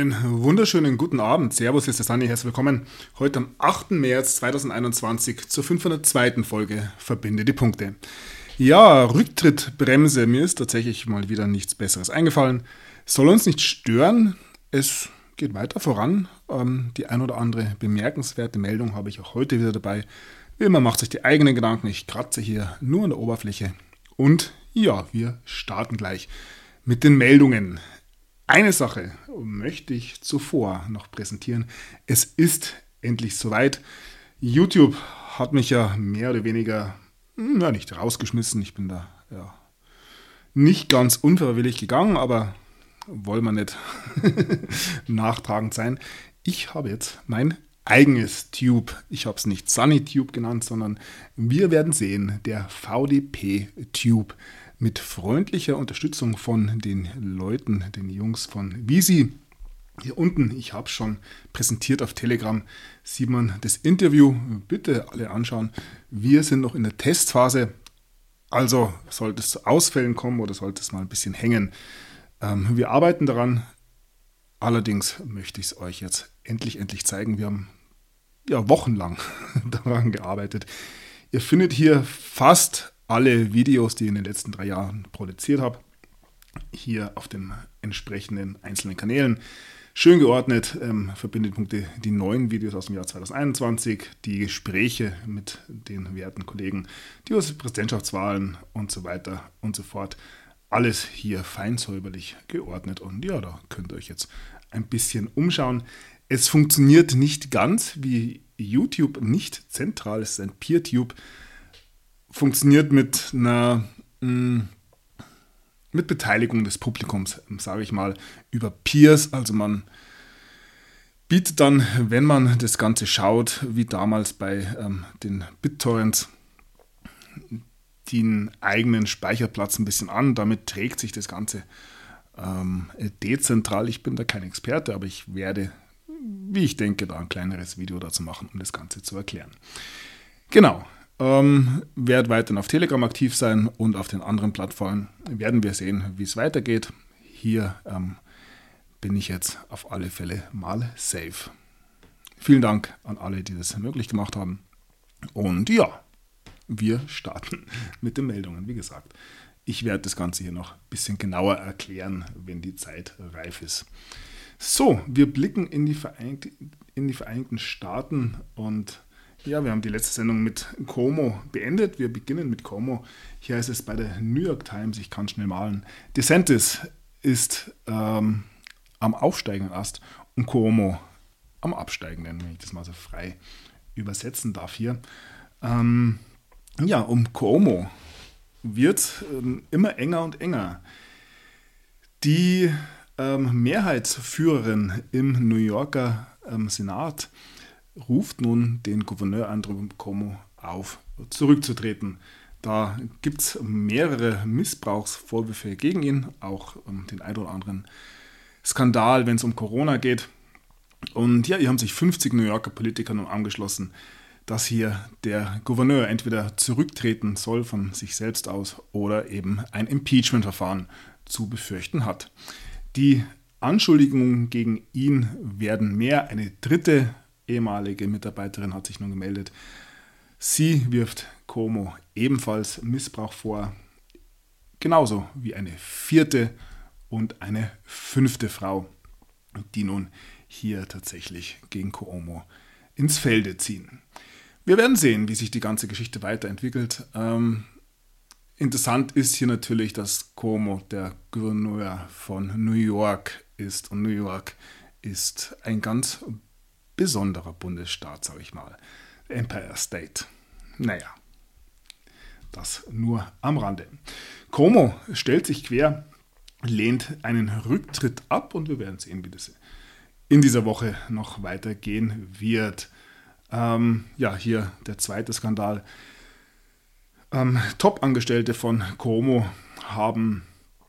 Einen wunderschönen guten Abend. Servus, hier ist der Sani. Herzlich willkommen heute am 8. März 2021 zur 502. Folge Verbinde die Punkte. Ja, Rücktrittbremse. Mir ist tatsächlich mal wieder nichts Besseres eingefallen. Soll uns nicht stören. Es geht weiter voran. Die ein oder andere bemerkenswerte Meldung habe ich auch heute wieder dabei. Wie immer macht sich die eigenen Gedanken. Ich kratze hier nur an der Oberfläche. Und ja, wir starten gleich mit den Meldungen. Eine Sache möchte ich zuvor noch präsentieren. Es ist endlich soweit. YouTube hat mich ja mehr oder weniger nicht rausgeschmissen. Ich bin da nicht ganz unfreiwillig gegangen, aber wollen wir nicht nachtragend sein. Ich habe jetzt mein eigenes Tube. Ich habe es nicht SunnyTube genannt, sondern wir werden sehen, der VDP-Tube. Mit freundlicher Unterstützung von den Leuten, den Jungs von Visi. Hier unten, ich habe es schon präsentiert auf Telegram, sieht man das Interview. Bitte alle anschauen. Wir sind noch in der Testphase. Also sollte es zu Ausfällen kommen oder sollte es mal ein bisschen hängen. Wir arbeiten daran. Allerdings möchte ich es euch jetzt endlich zeigen. Wir haben ja wochenlang daran gearbeitet. Ihr findet hier fast alle Videos, die ich in den letzten 3 Jahren produziert habe, hier auf den entsprechenden einzelnen Kanälen. Schön geordnet, Verbindepunkte, die neuen Videos aus dem Jahr 2021, die Gespräche mit den werten Kollegen, die Präsidentschaftswahlen und so weiter und so fort. Alles hier fein säuberlich geordnet und ja, da könnt ihr euch jetzt ein bisschen umschauen. Es funktioniert nicht ganz wie YouTube, nicht zentral, es ist ein PeerTube. Funktioniert mit Beteiligung des Publikums, sage ich mal, über Peers. Also man bietet dann, wenn man das Ganze schaut, wie damals bei den BitTorrents, den eigenen Speicherplatz ein bisschen an. Damit trägt sich das Ganze dezentral. Ich bin da kein Experte, aber ich werde, wie ich denke, da ein kleineres Video dazu machen, um das Ganze zu erklären. Genau. Werde weiterhin auf Telegram aktiv sein und auf den anderen Plattformen werden wir sehen, wie es weitergeht. Hier bin ich jetzt auf alle Fälle mal safe. Vielen Dank an alle, die das möglich gemacht haben. Und ja, wir starten mit den Meldungen. Wie gesagt, ich werde das Ganze hier noch ein bisschen genauer erklären, wenn die Zeit reif ist. So, wir blicken in die Vereinigten Staaten und ja, wir haben die letzte Sendung mit Cuomo beendet. Wir beginnen mit Cuomo. Hier heißt es bei der New York Times, ich kann schnell malen. DeSantis ist am aufsteigenden Ast und Cuomo am absteigenden, wenn ich das mal so frei übersetzen darf hier. Um Cuomo wird immer enger und enger. Die Mehrheitsführerin im New Yorker Senat ruft nun den Gouverneur Andrew Cuomo auf, zurückzutreten. Da gibt es mehrere Missbrauchsvorwürfe gegen ihn, auch den ein oder anderen Skandal, wenn es um Corona geht. Und ja, hier haben sich 50 New Yorker Politiker nun angeschlossen, dass hier der Gouverneur entweder zurücktreten soll von sich selbst aus oder eben ein Impeachment-Verfahren zu befürchten hat. Die Anschuldigungen gegen ihn werden mehr. Eine dritte ehemalige Mitarbeiterin hat sich nun gemeldet. Sie wirft Cuomo ebenfalls Missbrauch vor, genauso wie eine 4. und eine 5. Frau, die nun hier tatsächlich gegen Cuomo ins Felde ziehen. Wir werden sehen, wie sich die ganze Geschichte weiterentwickelt. Interessant ist hier natürlich, dass Cuomo der Gouverneur von New York ist und New York ist ein ganz besonderer Bundesstaat, sage ich mal. Empire State. Naja, das nur am Rande. Cuomo stellt sich quer, lehnt einen Rücktritt ab und wir werden sehen, wie das in dieser Woche noch weitergehen wird. Hier der zweite Skandal. Top-Angestellte von Cuomo haben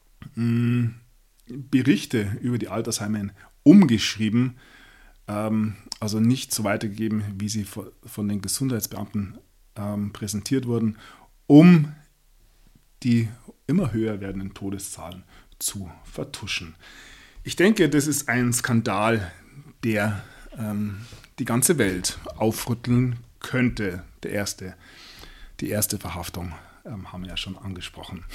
Berichte über die Altersheime umgeschrieben, also nicht so weitergegeben, wie sie von den Gesundheitsbeamten präsentiert wurden, um die immer höher werdenden Todeszahlen zu vertuschen. Ich denke, das ist ein Skandal, der die ganze Welt aufrütteln könnte. Die erste Verhaftung haben wir ja schon angesprochen.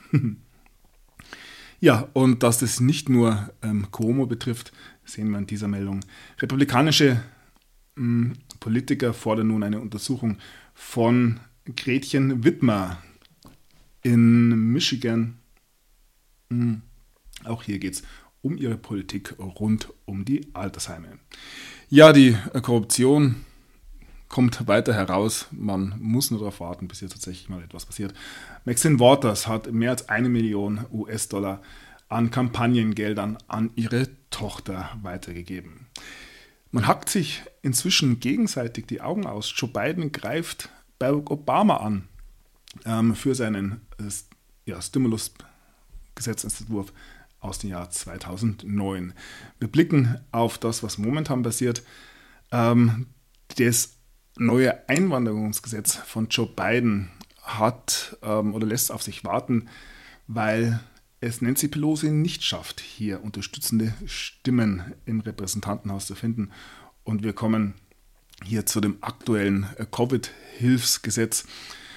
Ja, und dass das nicht nur Cuomo betrifft, sehen wir in dieser Meldung. Republikanische Politiker fordern nun eine Untersuchung von Gretchen Whitmer in Michigan. Auch hier geht es um ihre Politik rund um die Altersheime. Ja, die Korruption kommt weiter heraus. Man muss nur darauf warten, bis hier tatsächlich mal etwas passiert. Maxine Waters hat mehr als 1 Million US-Dollar an Kampagnengeldern an ihre Tochter weitergegeben. Man hackt sich inzwischen gegenseitig die Augen aus. Joe Biden greift Barack Obama an für seinen Stimulus-Gesetzentwurf aus dem Jahr 2009. Wir blicken auf das, was momentan passiert. Das neue Einwanderungsgesetz von Joe Biden hat oder lässt auf sich warten, weil es Nancy Pelosi nicht schafft, hier unterstützende Stimmen im Repräsentantenhaus zu finden. Und wir kommen hier zu dem aktuellen Covid-Hilfsgesetz.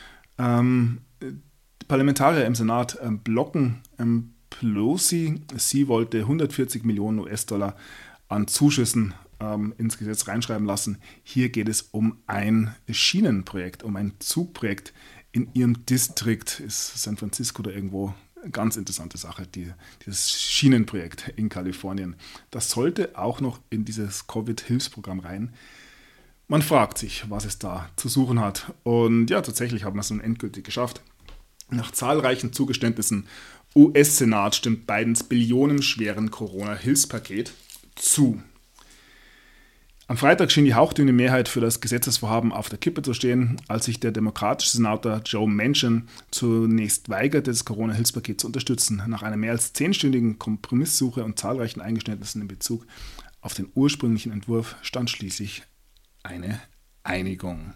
Die Parlamentarier im Senat blocken Pelosi. Sie wollte 140 Millionen US-Dollar an Zuschüssen ins Gesetz reinschreiben lassen. Hier geht es um ein Schienenprojekt, um ein Zugprojekt in ihrem Distrikt, ist San Francisco oder irgendwo. Ganz interessante Sache, dieses Schienenprojekt in Kalifornien. Das sollte auch noch in dieses Covid-Hilfsprogramm rein. Man fragt sich, was es da zu suchen hat. Und ja, tatsächlich haben wir es nun endgültig geschafft. Nach zahlreichen Zugeständnissen, US-Senat stimmt Bidens billionenschweren Corona-Hilfspaket zu. Am Freitag schien die hauchdünne Mehrheit für das Gesetzesvorhaben auf der Kippe zu stehen, als sich der demokratische Senator Joe Manchin zunächst weigerte, das Corona-Hilfspaket zu unterstützen. Nach einer mehr als 10-stündigen Kompromisssuche und zahlreichen Eingeständnissen in Bezug auf den ursprünglichen Entwurf stand schließlich eine Einigung.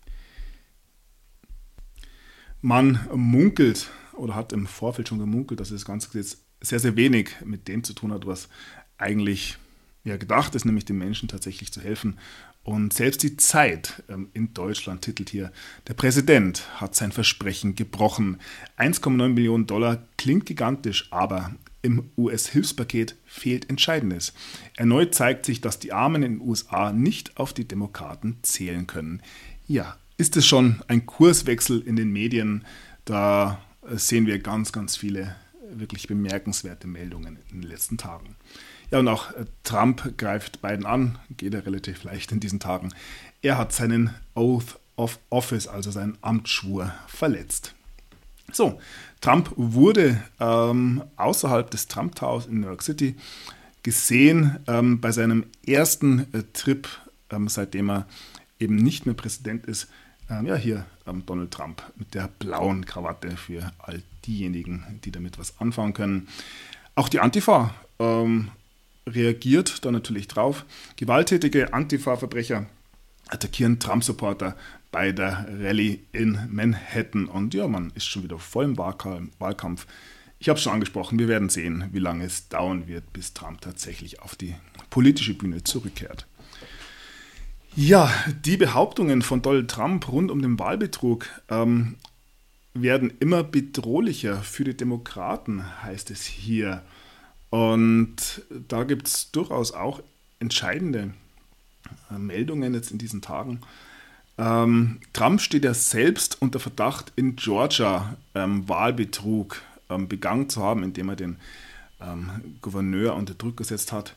Man munkelt oder hat im Vorfeld schon gemunkelt, dass das Ganze jetzt sehr, sehr wenig mit dem zu tun hat, was eigentlich gedacht ist, nämlich den Menschen tatsächlich zu helfen. Und selbst die Zeit in Deutschland titelt hier, der Präsident hat sein Versprechen gebrochen. 1,9 Millionen Dollar klingt gigantisch, aber im US-Hilfspaket fehlt Entscheidendes. Erneut zeigt sich, dass die Armen in den USA nicht auf die Demokraten zählen können. Ja, ist es schon ein Kurswechsel in den Medien? Da sehen wir ganz, ganz viele wirklich bemerkenswerte Meldungen in den letzten Tagen. Ja, und auch Trump greift Biden an, geht er relativ leicht in diesen Tagen. Er hat seinen Oath of Office, also seinen Amtsschwur, verletzt. So, Trump wurde außerhalb des Trump Towers in New York City gesehen bei seinem ersten Trip, seitdem er eben nicht mehr Präsident ist. Hier Donald Trump mit der blauen Krawatte für all diejenigen, die damit was anfangen können. Auch die Antifa reagiert da natürlich drauf. Gewalttätige Antifa-Verbrecher attackieren Trump-Supporter bei der Rallye in Manhattan. Und ja, man ist schon wieder voll im Wahlkampf. Ich habe es schon angesprochen, wir werden sehen, wie lange es dauern wird, bis Trump tatsächlich auf die politische Bühne zurückkehrt. Ja, die Behauptungen von Donald Trump rund um den Wahlbetrug werden immer bedrohlicher für die Demokraten, heißt es hier. Und da gibt es durchaus auch entscheidende Meldungen jetzt in diesen Tagen. Trump steht ja selbst unter Verdacht, in Georgia Wahlbetrug begangen zu haben, indem er den Gouverneur unter Druck gesetzt hat.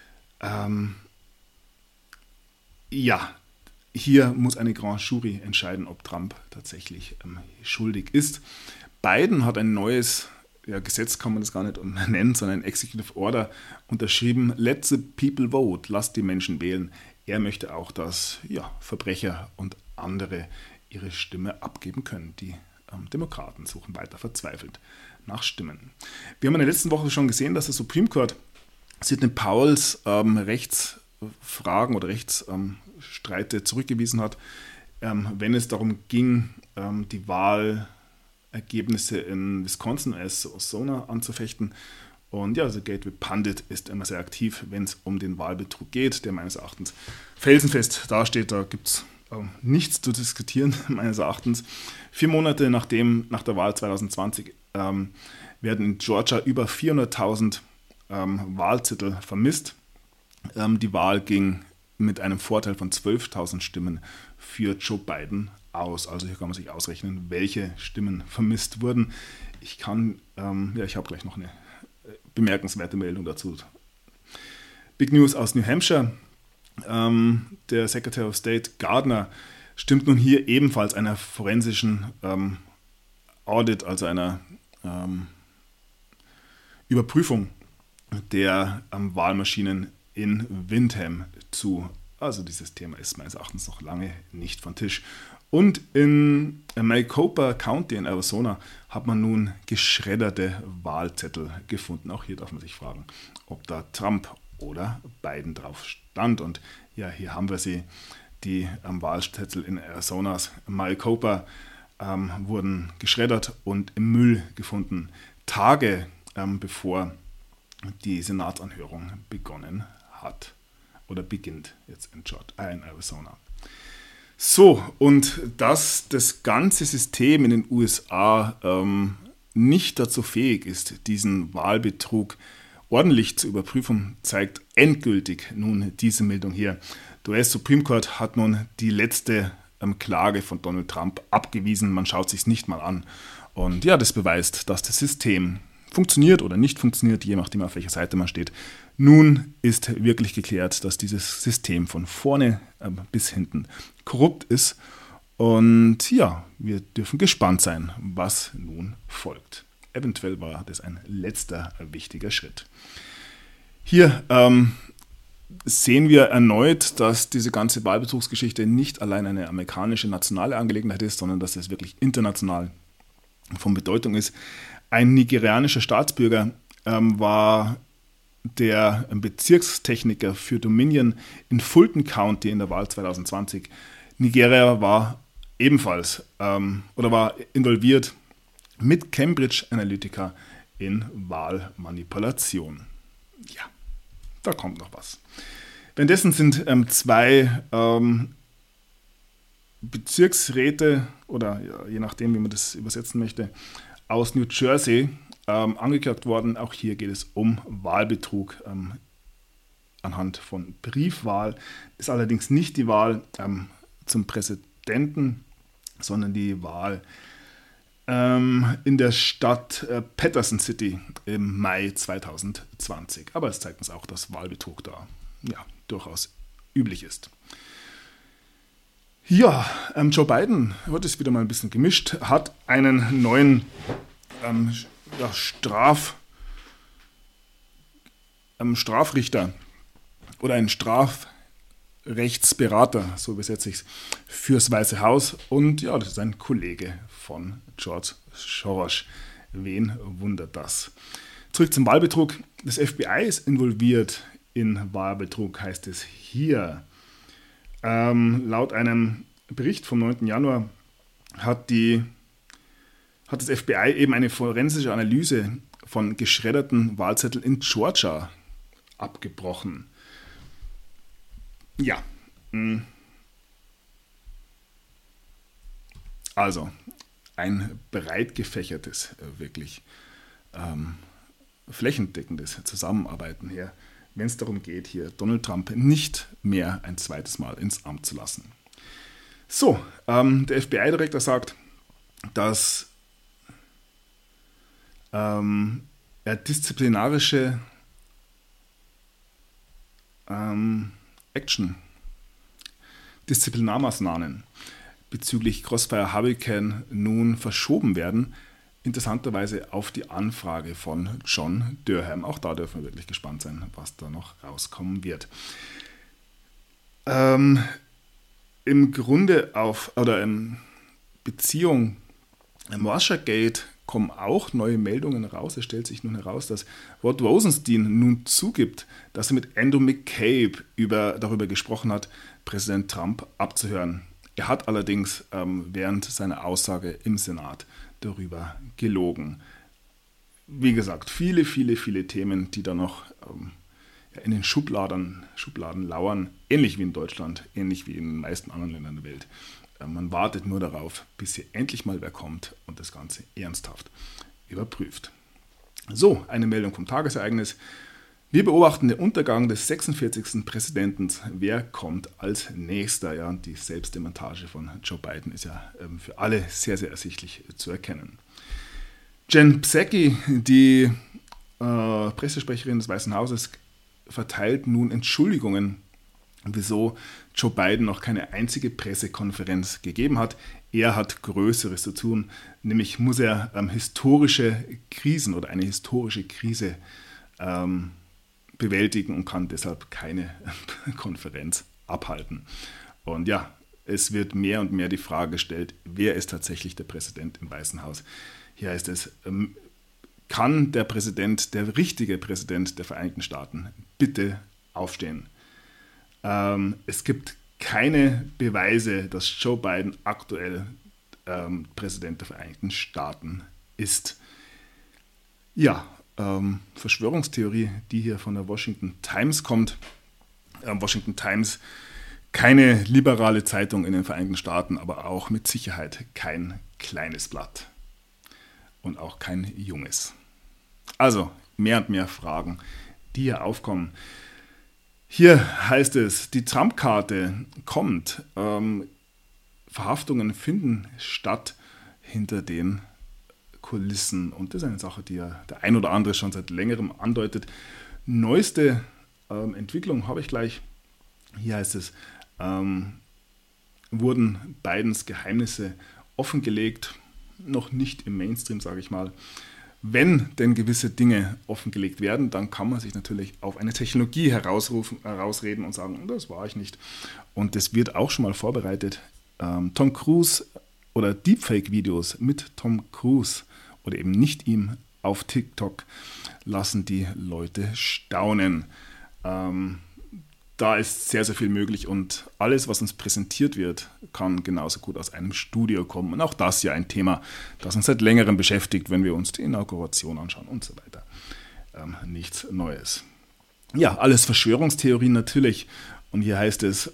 Hier muss eine Grand Jury entscheiden, ob Trump tatsächlich schuldig ist. Biden hat ein neues Gesetz, kann man das gar nicht nennen, sondern ein Executive Order unterschrieben. Let the people vote, lasst die Menschen wählen. Er möchte auch, dass Verbrecher und andere ihre Stimme abgeben können. Die Demokraten suchen weiter verzweifelt nach Stimmen. Wir haben in der letzten Woche schon gesehen, dass der Supreme Court Sidney Powells Rechtsfragen oder Rechtsstreite zurückgewiesen hat, wenn es darum ging, die Wahlergebnisse in Wisconsin und Arizona anzufechten. Und ja, also Gateway Pundit ist immer sehr aktiv, wenn es um den Wahlbetrug geht, der meines Erachtens felsenfest dasteht. Da gibt es nichts zu diskutieren, meines Erachtens. 4 Monate nach der Wahl 2020 werden in Georgia über 400.000 Wahlzettel vermisst. Die Wahl ging mit einem Vorteil von 12.000 Stimmen für Joe Biden aus. Also hier kann man sich ausrechnen, welche Stimmen vermisst wurden. Ich habe gleich noch eine bemerkenswerte Meldung dazu. Big News aus New Hampshire. Der Secretary of State Gardner stimmt nun hier ebenfalls einer forensischen Audit, also einer Überprüfung der Wahlmaschinen in Windham zu. Also dieses Thema ist meines Erachtens noch lange nicht vom Tisch. Und in Maricopa County in Arizona hat man nun geschredderte Wahlzettel gefunden. Auch hier darf man sich fragen, ob da Trump oder Biden drauf stand. Und ja, hier haben wir sie. Die Wahlzettel in Arizonas Maricopa wurden geschreddert und im Müll gefunden, Tage bevor die Senatsanhörung begonnen hat oder beginnt jetzt in Arizona. So, und dass das ganze System in den USA nicht dazu fähig ist, diesen Wahlbetrug ordentlich zu überprüfen, zeigt endgültig nun diese Meldung hier. Der US Supreme Court hat nun die letzte Klage von Donald Trump abgewiesen. Man schaut sich es nicht mal an. Und ja, das beweist, dass das System funktioniert oder nicht funktioniert, je nachdem, auf welcher Seite man steht. Nun ist wirklich geklärt, dass dieses System von vorne bis hinten korrupt ist. Und ja, wir dürfen gespannt sein, was nun folgt. Eventuell war das ein letzter wichtiger Schritt. Hier sehen wir erneut, dass diese ganze Wahlbetrugsgeschichte nicht allein eine amerikanische nationale Angelegenheit ist, sondern dass es wirklich international von Bedeutung ist. Ein nigerianischer Staatsbürger war der Bezirkstechniker für Dominion in Fulton County in der Wahl 2020. Nigeria war ebenfalls war involviert mit Cambridge Analytica in Wahlmanipulation. Ja, da kommt noch was. Währenddessen sind 2 Bezirksräte oder ja, je nachdem, wie man das übersetzen möchte, aus New Jersey angeklagt worden. Auch hier geht es um Wahlbetrug anhand von Briefwahl. Ist allerdings nicht die Wahl zum Präsidenten, sondern die Wahl in der Stadt Patterson City im Mai 2020. Aber es zeigt uns auch, dass Wahlbetrug da durchaus üblich ist. Ja, Joe Biden, heute ist wieder mal ein bisschen gemischt, hat einen neuen Strafrichter oder einen Strafrechtsberater, so übersetze ich es, fürs Weiße Haus. Und ja, das ist ein Kollege von George Soros. Wen wundert das? Zurück zum Wahlbetrug. Das FBI ist involviert in Wahlbetrug, heißt es hier. Laut einem Bericht vom 9. Januar hat das FBI eben eine forensische Analyse von geschredderten Wahlzetteln in Georgia abgebrochen. Ja. Also ein breit gefächertes, wirklich flächendeckendes Zusammenarbeiten hier, wenn es darum geht, hier Donald Trump nicht mehr ein zweites Mal ins Amt zu lassen. So, der FBI-Direktor sagt, dass er disziplinarische Disziplinarmaßnahmen bezüglich Crossfire Hurricane nun verschoben werden, interessanterweise auf die Anfrage von John Durham. Auch da dürfen wir wirklich gespannt sein, was da noch rauskommen wird. Im Grunde in Beziehung im Russiagate kommen auch neue Meldungen raus. Es stellt sich nun heraus, dass Rod Rosenstein nun zugibt, dass er mit Andrew McCabe darüber gesprochen hat, Präsident Trump abzuhören. Er hat allerdings während seiner Aussage im Senat darüber gelogen. wie gesagt, viele, viele, viele Themen, die da noch in den Schubladen lauern, ähnlich wie in Deutschland, ähnlich wie in den meisten anderen Ländern der Welt. Man wartet nur darauf, bis hier endlich mal wer kommt und das Ganze ernsthaft überprüft. So, eine Meldung vom Tagesereignis. Wir beobachten den Untergang des 46. Präsidenten. Wer kommt als nächster? Ja, die Selbstdemontage von Joe Biden ist ja für alle sehr, sehr ersichtlich zu erkennen. Jen Psaki, die Pressesprecherin des Weißen Hauses, verteilt nun Entschuldigungen, wieso Joe Biden noch keine einzige Pressekonferenz gegeben hat. Er hat Größeres zu tun, nämlich muss er historische Krisen oder eine historische Krise bewältigen und kann deshalb keine Konferenz abhalten. Und ja, es wird mehr und mehr die Frage gestellt, wer ist tatsächlich der Präsident im Weißen Haus? Hier heißt es, kann der Präsident, der richtige Präsident der Vereinigten Staaten, bitte aufstehen? Es gibt keine Beweise, dass Joe Biden aktuell Präsident der Vereinigten Staaten ist. Ja, Verschwörungstheorie, die hier von der Washington Times kommt. Washington Times, keine liberale Zeitung in den Vereinigten Staaten, aber auch mit Sicherheit kein kleines Blatt und auch kein junges. Also mehr und mehr Fragen, die hier aufkommen. Hier heißt es, die Trump-Karte kommt. Verhaftungen finden statt hinter den Kulissen. Und das ist eine Sache, die ja der ein oder andere schon seit längerem andeutet. Neueste Entwicklung habe ich gleich. Hier heißt es, wurden Bidens Geheimnisse offengelegt. Noch nicht im Mainstream, sage ich mal. Wenn denn gewisse Dinge offengelegt werden, dann kann man sich natürlich auf eine Technologie herausreden und sagen, das war ich nicht. Und das wird auch schon mal vorbereitet. Tom Cruise oder Deepfake-Videos mit Tom Cruise oder eben nicht ihm auf TikTok lassen die Leute staunen. Da ist sehr, sehr viel möglich und alles, was uns präsentiert wird, kann genauso gut aus einem Studio kommen. Und auch das ja ein Thema, das uns seit längerem beschäftigt, wenn wir uns die Inauguration anschauen und so weiter. Nichts Neues. Ja, alles Verschwörungstheorien natürlich. Und hier heißt es,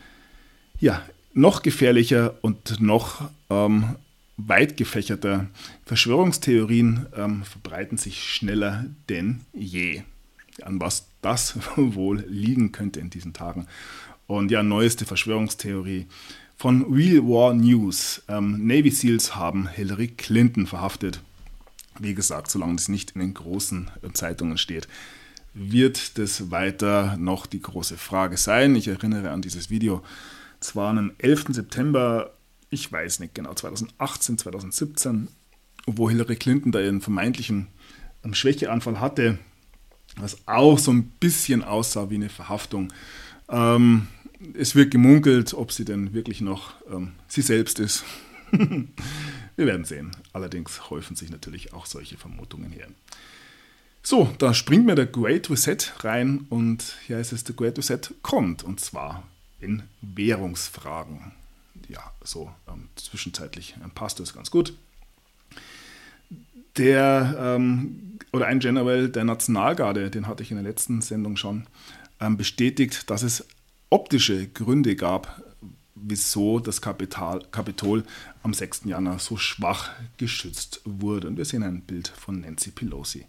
noch gefährlicher und noch weit gefächerter. Verschwörungstheorien verbreiten sich schneller denn je. An was das wohl liegen könnte in diesen Tagen. Und ja, neueste Verschwörungstheorie von Real War News. Navy Seals haben Hillary Clinton verhaftet. Wie gesagt, solange das nicht in den großen Zeitungen steht, wird das weiter noch die große Frage sein. Ich erinnere an dieses Video. Es war am 11. September, ich weiß nicht genau, 2018, 2017, wo Hillary Clinton da ihren vermeintlichen Schwächeanfall hatte, was auch so ein bisschen aussah wie eine Verhaftung. Es wird gemunkelt, ob sie denn wirklich noch sie selbst ist. Wir werden sehen. Allerdings häufen sich natürlich auch solche Vermutungen her. So, da springt mir der Great Reset rein und hier heißt es, der Great Reset kommt und zwar in Währungsfragen. Ja, so zwischenzeitlich passt das ganz gut. Ein General der Nationalgarde, den hatte ich in der letzten Sendung schon, bestätigt, dass es optische Gründe gab, wieso das Kapitol am 6. Januar so schwach geschützt wurde. Und wir sehen ein Bild von Nancy Pelosi.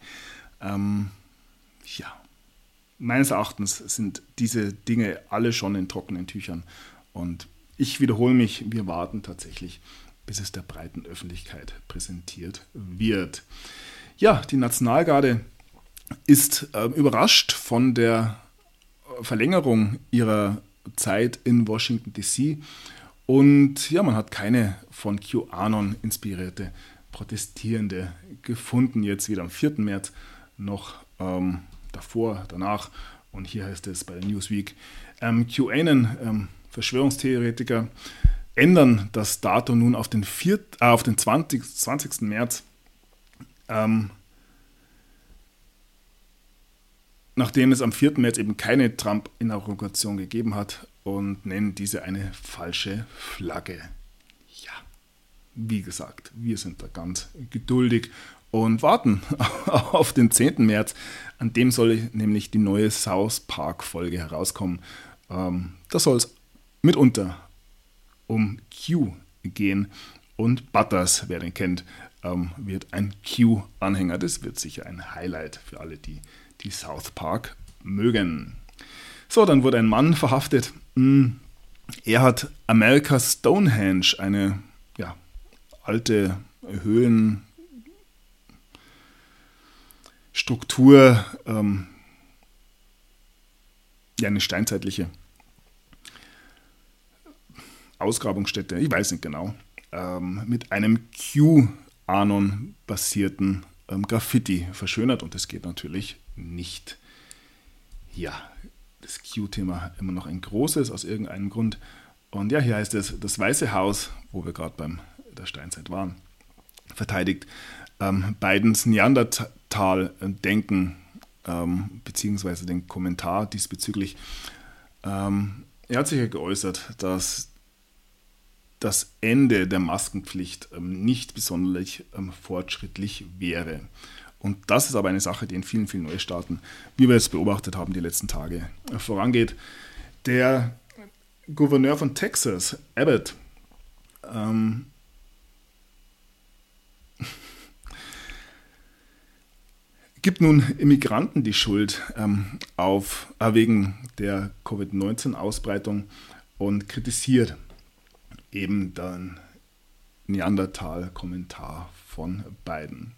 Meines Erachtens sind diese Dinge alle schon in trockenen Tüchern. Und ich wiederhole mich, wir warten tatsächlich, bis es der breiten Öffentlichkeit präsentiert wird. Ja, die Nationalgarde ist überrascht von der Verlängerung ihrer Zeit in Washington D.C. Und ja, man hat keine von QAnon inspirierte Protestierende gefunden, jetzt weder am 4. März noch davor, danach. Und hier heißt es bei der Newsweek, QAnon, Verschwörungstheoretiker, ändern das Datum nun auf den 20. März, nachdem es am 4. März eben keine Trump-Inauguration gegeben hat und nennen diese eine falsche Flagge. Ja, wie gesagt, wir sind da ganz geduldig und warten auf den 10. März. An dem soll nämlich die neue South Park-Folge herauskommen. Da soll es mitunter um Q gehen. Und Butters, wer den kennt, wird ein Q-Anhänger. Das wird sicher ein Highlight für alle, die South Park mögen. So, dann wurde ein Mann verhaftet. Er hat America's Stonehenge, eine alte Höhlenstruktur, eine steinzeitliche Ausgrabungsstätte, ich weiß nicht genau, mit einem QAnon basierten Graffiti verschönert, und das geht natürlich nicht. Ja, das Q-Thema immer noch ein großes aus irgendeinem Grund. Und ja, hier heißt es, das Weiße Haus, wo wir gerade bei der Steinzeit waren, verteidigt Bidens Neandertal-Denken beziehungsweise den Kommentar diesbezüglich. Er hat sich ja geäußert, dass das Ende der Maskenpflicht nicht besonders fortschrittlich wäre. Und das ist aber eine Sache, die in vielen, vielen Neustaaten, wie wir es beobachtet haben, die letzten Tage vorangeht. Der Gouverneur von Texas, Abbott, gibt nun Immigranten die Schuld wegen der Covid-19-Ausbreitung und kritisiert eben den Neandertal-Kommentar von Biden.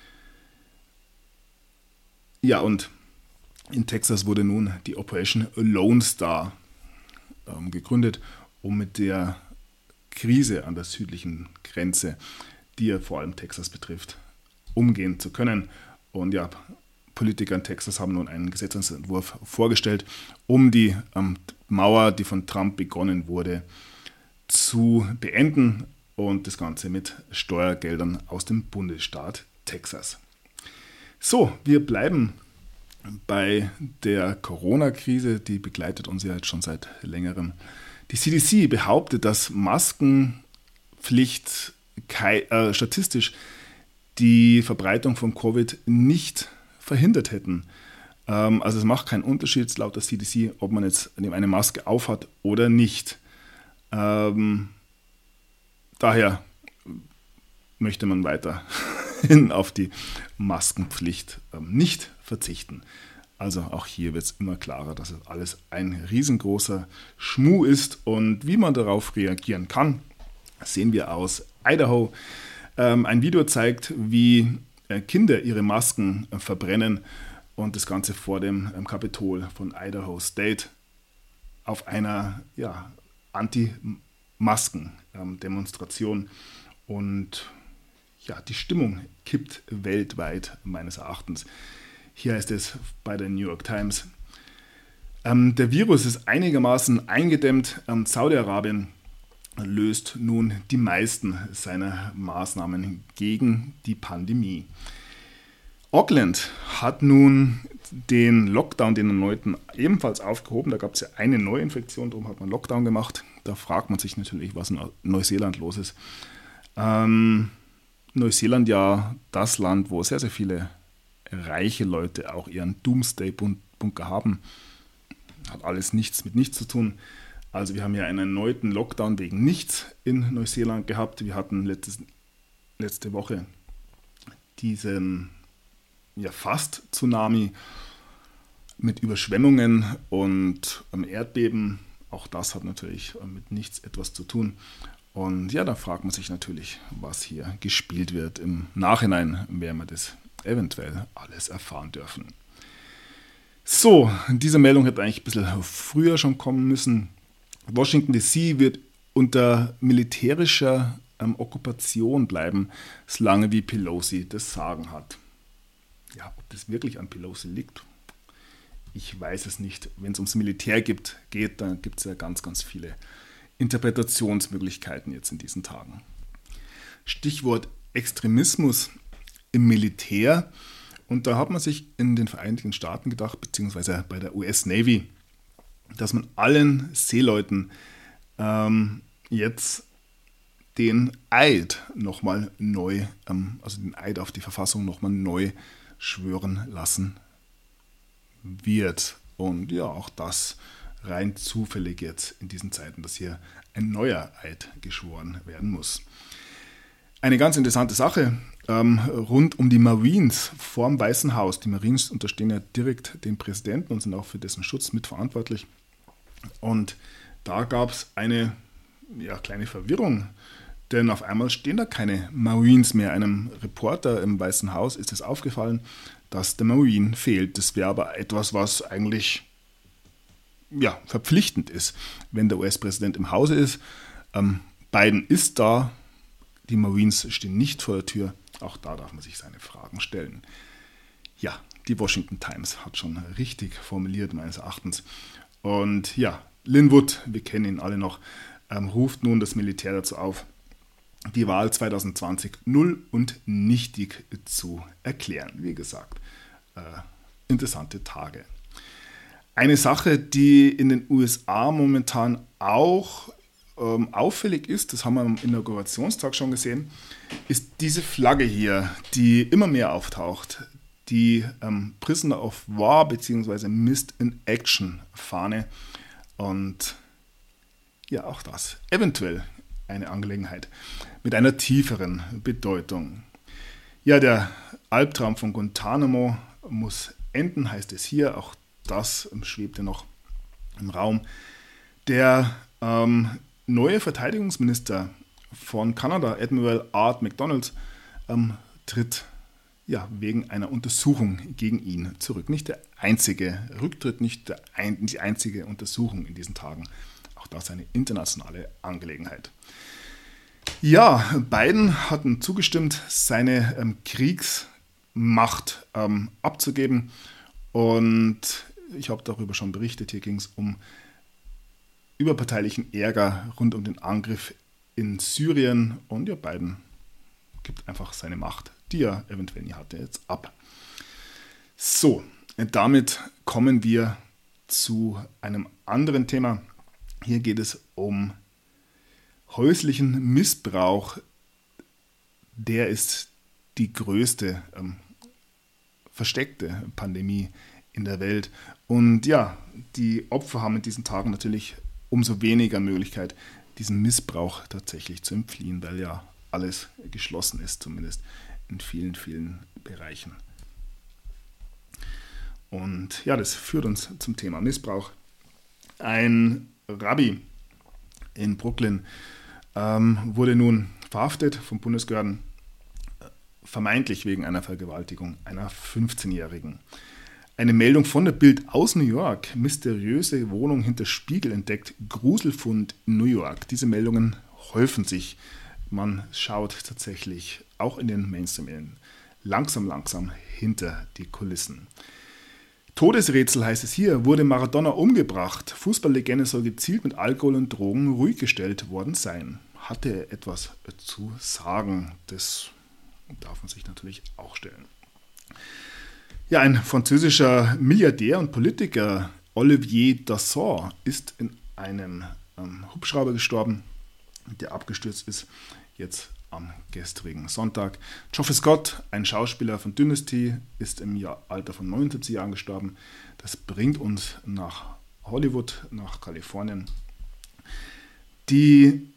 Ja, und in Texas wurde nun die Operation Lone Star gegründet, um mit der Krise an der südlichen Grenze, die ja vor allem Texas betrifft, umgehen zu können. Und ja, Politiker in Texas haben nun einen Gesetzesentwurf vorgestellt, um die Mauer, die von Trump begonnen wurde, zu beenden, und das Ganze mit Steuergeldern aus dem Bundesstaat Texas. So, wir bleiben bei der Corona-Krise, die begleitet uns ja jetzt schon seit längerem. Die CDC behauptet, dass Maskenpflicht statistisch die Verbreitung von Covid nicht verhindert hätten. Also es macht keinen Unterschied laut der CDC, ob man jetzt eine Maske aufhat oder nicht. Daher möchte man weiterhin auf die Maskenpflicht nicht verzichten. Also auch hier wird es immer klarer, dass es alles ein riesengroßer Schmuh ist, und wie man darauf reagieren kann, sehen wir aus Idaho. Ein Video zeigt, wie Kinder ihre Masken verbrennen, und das Ganze vor dem Kapitol von Idaho State auf einer Anti-Masken-Demonstration. Und ja, die Stimmung kippt weltweit meines Erachtens. Hier heißt es bei der New York Times: Der Virus ist einigermaßen eingedämmt. Saudi-Arabien löst nun die meisten seiner Maßnahmen gegen die Pandemie. Auckland hat nun den Lockdown, den erneuten, ebenfalls aufgehoben. Da gab es ja eine Neuinfektion, darum hat man Lockdown gemacht. Da fragt man sich natürlich, was in Neuseeland los ist. Neuseeland ja das Land, wo sehr, sehr viele reiche Leute auch ihren Doomsday-Bunker haben. Hat alles nichts mit nichts zu tun. Also wir haben ja einen erneuten Lockdown wegen nichts in Neuseeland gehabt. Wir hatten letzte Woche diesen Fast-Tsunami mit Überschwemmungen und Erdbeben. Auch das hat natürlich mit nichts etwas zu tun. Und ja, da fragt man sich natürlich, was hier gespielt wird. Im Nachhinein werden wir das eventuell alles erfahren dürfen. So, diese Meldung hätte eigentlich ein bisschen früher schon kommen müssen. Washington DC wird unter militärischer Okkupation bleiben, solange wie Pelosi das Sagen hat. Ja, ob das wirklich an Pelosi liegt, ich weiß es nicht. Wenn es ums Militär geht, dann gibt es ja ganz, ganz viele Interpretationsmöglichkeiten jetzt in diesen Tagen. Stichwort Extremismus im Militär. Und da hat man sich in den Vereinigten Staaten gedacht, beziehungsweise bei der US Navy, dass man allen Seeleuten jetzt den Eid nochmal neu, also den Eid auf die Verfassung nochmal neu schwören lassen wird. Und ja, auch das rein zufällig jetzt in diesen Zeiten, dass hier ein neuer Eid geschworen werden muss. Eine ganz interessante Sache rund um die Marines vorm Weißen Haus. Die Marines unterstehen ja direkt dem Präsidenten und sind auch für dessen Schutz mitverantwortlich. Und da gab es eine kleine Verwirrung, denn auf einmal stehen da keine Marines mehr. Einem Reporter im Weißen Haus ist es aufgefallen, dass der Marine fehlt. Das wäre aber etwas, was eigentlich verpflichtend ist, wenn der US-Präsident im Hause ist. Biden ist da, die Marines stehen nicht vor der Tür. Auch da darf man sich seine Fragen stellen. Ja, die Washington Times hat schon richtig formuliert, meines Erachtens. Und ja, Lin Wood, wir kennen ihn alle noch, ruft nun das Militär dazu auf, die Wahl 2020 null und nichtig zu erklären. Wie gesagt, interessante Tage. Eine Sache, die in den USA momentan auch auffällig ist, das haben wir am Inaugurationstag schon gesehen, ist diese Flagge hier, die immer mehr auftaucht. Die Prisoner of War bzw. Missed in Action Fahne. Und ja, auch das eventuell eine Angelegenheit mit einer tieferen Bedeutung. Ja, der Albtraum von Guantanamo muss enden, heißt es hier. Auch das schwebte noch im Raum. Der neue Verteidigungsminister von Kanada, Admiral Art McDonald, tritt wegen einer Untersuchung gegen ihn zurück. Nicht der einzige Rücktritt, nicht die einzige Untersuchung in diesen Tagen. Auch das eine internationale Angelegenheit. Ja, Biden hat zugestimmt, seine Kriegsmacht abzugeben. Und ich habe darüber schon berichtet. Hier ging es um überparteilichen Ärger rund um den Angriff in Syrien. Und ja, Biden gibt einfach seine Macht, die er eventuell nie hatte, jetzt ab. So, damit kommen wir zu einem anderen Thema. Hier geht es um häuslichen Missbrauch. Der ist die größte versteckte Pandemie in der Welt. Und ja, die Opfer haben in diesen Tagen natürlich umso weniger Möglichkeit, diesem Missbrauch tatsächlich zu entfliehen, weil ja alles geschlossen ist, zumindest in vielen, vielen Bereichen. Und ja, das führt uns zum Thema Missbrauch. Ein Rabbi in Brooklyn wurde nun verhaftet von Bundesbehörden, vermeintlich wegen einer Vergewaltigung einer 15-Jährigen. Eine Meldung von der Bild aus New York. Mysteriöse Wohnung hinter Spiegel entdeckt. Gruselfund in New York. Diese Meldungen häufen sich. Man schaut tatsächlich auch in den Mainstream-Medien langsam hinter die Kulissen. Todesrätsel heißt es hier. Wurde Maradona umgebracht? Fußballlegende soll gezielt mit Alkohol und Drogen ruhig gestellt worden sein. Hatte er etwas zu sagen? Das darf man sich natürlich auch stellen. Ja, ein französischer Milliardär und Politiker, Olivier Dassault, ist in einem Hubschrauber gestorben, der abgestürzt ist, jetzt am gestrigen Sonntag. Geoffrey Scott, ein Schauspieler von Dynasty, ist im Alter von 79 Jahren gestorben. Das bringt uns nach Hollywood, nach Kalifornien. Die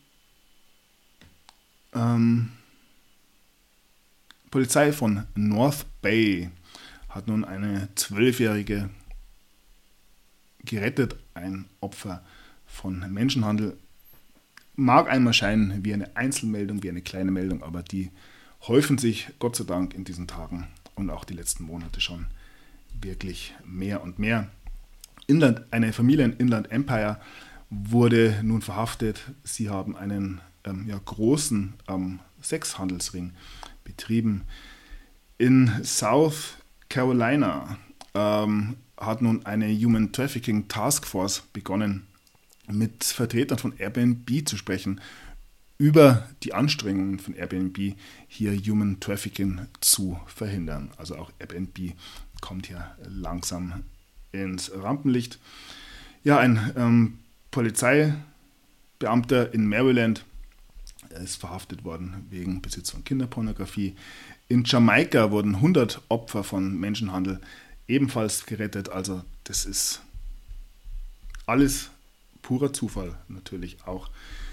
Polizei von North Bay hat nun eine 12-Jährige gerettet, ein Opfer von Menschenhandel. Mag einmal scheinen wie eine Einzelmeldung, wie eine kleine Meldung, aber die häufen sich, Gott sei Dank, in diesen Tagen und auch die letzten Monate schon wirklich mehr und mehr. Eine Familie in Inland Empire wurde nun verhaftet. Sie haben einen großen Sexhandelsring betrieben. In South Carolina hat nun eine Human Trafficking Task Force begonnen, mit Vertretern von Airbnb zu sprechen, über die Anstrengungen von Airbnb, hier Human Trafficking zu verhindern. Also auch Airbnb kommt hier langsam ins Rampenlicht. Ja, ein Polizeibeamter in Maryland ist verhaftet worden wegen Besitz von Kinderpornografie. In Jamaika wurden 100 Opfer von Menschenhandel ebenfalls gerettet. Also das ist alles purer Zufall natürlich auch.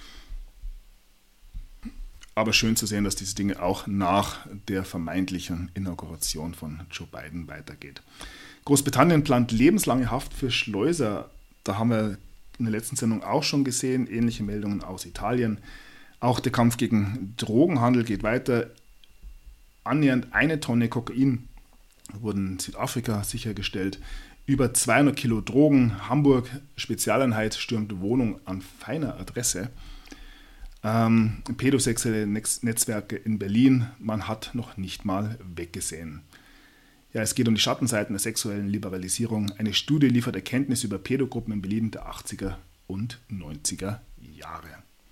Aber schön zu sehen, dass diese Dinge auch nach der vermeintlichen Inauguration von Joe Biden weitergeht. Großbritannien plant lebenslange Haft für Schleuser. Da haben wir in der letzten Sendung auch schon gesehen, ähnliche Meldungen aus Italien. Auch der Kampf gegen Drogenhandel geht weiter. Annähernd 1 Tonne Kokain wurden in Südafrika sichergestellt. Über 200 Kilo Drogen. Hamburg Spezialeinheit stürmt Wohnung an feiner Adresse. Pädosexuelle Netzwerke in Berlin. Man hat noch nicht mal weggesehen. Ja, es geht um die Schattenseiten der sexuellen Liberalisierung. Eine Studie liefert Erkenntnisse über Pädogruppen in Berlin der 80er und 90er Jahre.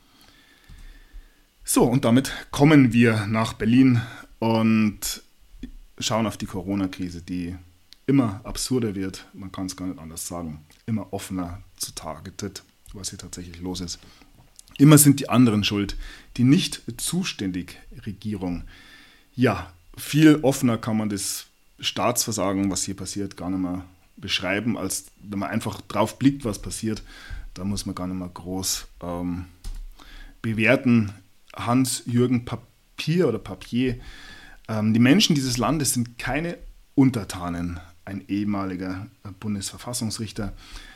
So, und damit kommen wir nach Berlin und schauen auf die Corona-Krise, die immer absurder wird. Man kann es gar nicht anders sagen. Immer offener zutage tritt, was hier tatsächlich los ist. Immer sind die anderen schuld, die nicht zuständige Regierung. Ja, viel offener kann man das Staatsversagen, was hier passiert, gar nicht mehr beschreiben, als wenn man einfach drauf blickt, was passiert. Da muss man gar nicht mehr groß bewerten. Hans-Jürgen Papier, die Menschen dieses Landes sind keine Untertanen, ein ehemaliger Bundesverfassungsrichter.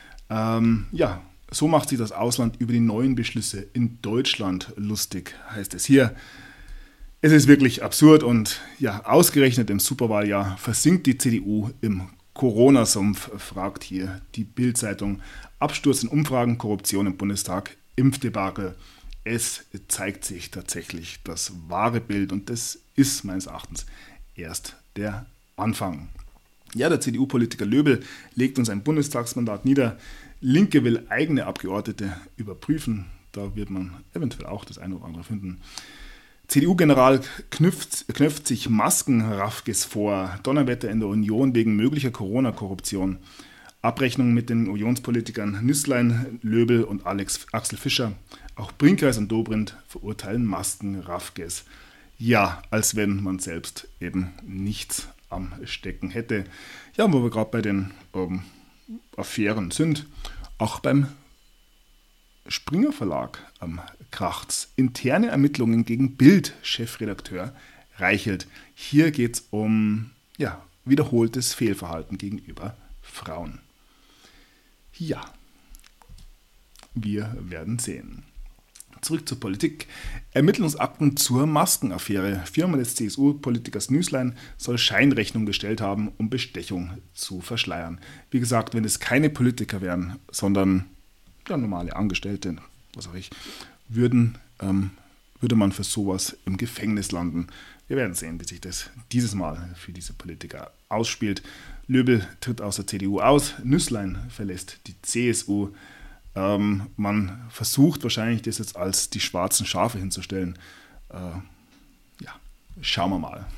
So macht sich das Ausland über die neuen Beschlüsse in Deutschland lustig, heißt es hier. Es ist wirklich absurd und ja, ausgerechnet im Superwahljahr versinkt die CDU im Corona-Sumpf, fragt hier die Bild-Zeitung. Absturz in Umfragen, Korruption im Bundestag, Impfdebakel. Es zeigt sich tatsächlich das wahre Bild und das ist meines Erachtens erst der Anfang. Ja, der CDU-Politiker Löbel legt uns ein Bundestagsmandat nieder. Linke will eigene Abgeordnete überprüfen. Da wird man eventuell auch das eine oder andere finden. CDU-General knöpft sich Maskenraffges vor. Donnerwetter in der Union wegen möglicher Corona-Korruption. Abrechnung mit den Unionspolitikern Nüßlein, Löbel und Axel Fischer. Auch Brinkhaus und Dobrindt verurteilen Maskenraffges. Ja, als wenn man selbst eben nichts am Stecken hätte. Ja, wo wir gerade bei den Affären sind, auch beim Springer Verlag kracht's. Interne Ermittlungen gegen Bild-Chefredakteur Reichelt. Hier geht es um wiederholtes Fehlverhalten gegenüber Frauen. Ja, wir werden sehen. Zurück zur Politik. Ermittlungsakten zur Maskenaffäre. Firma des CSU-Politikers Nüßlein soll Scheinrechnung gestellt haben, um Bestechung zu verschleiern. Wie gesagt, wenn es keine Politiker wären, sondern normale Angestellte, was auch ich, würde man für sowas im Gefängnis landen. Wir werden sehen, wie sich das dieses Mal für diese Politiker ausspielt. Löbel tritt aus der CDU aus, Nüßlein verlässt die CSU. Man versucht wahrscheinlich, das jetzt als die schwarzen Schafe hinzustellen. Schauen wir mal.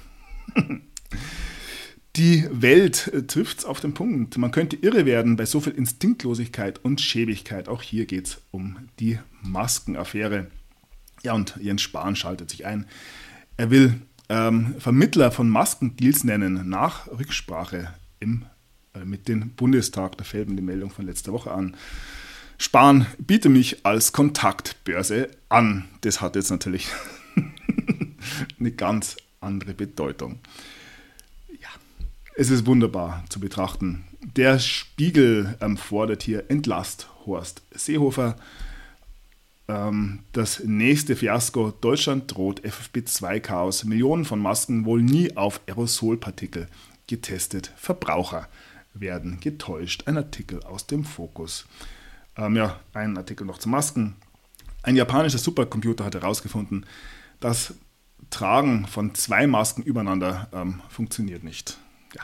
Die Welt trifft es auf den Punkt. Man könnte irre werden bei so viel Instinktlosigkeit und Schäbigkeit. Auch hier geht es um die Maskenaffäre. Ja, und Jens Spahn schaltet sich ein. Er will Vermittler von Maskendeals nennen, nach Rücksprache mit dem Bundestag. Da fällt mir die Meldung von letzter Woche an. Spahn, biete mich als Kontaktbörse an. Das hat jetzt natürlich eine ganz andere Bedeutung. Ja, es ist wunderbar zu betrachten. Der Spiegel fordert hier Entlast Horst Seehofer. Das nächste Fiasko. Deutschland droht FFP2-Chaos. Millionen von Masken wohl nie auf Aerosolpartikel getestet. Verbraucher werden getäuscht. Ein Artikel aus dem Fokus. Ein Artikel noch zu Masken. Ein japanischer Supercomputer hat herausgefunden, das Tragen von 2 Masken übereinander funktioniert nicht. Ja.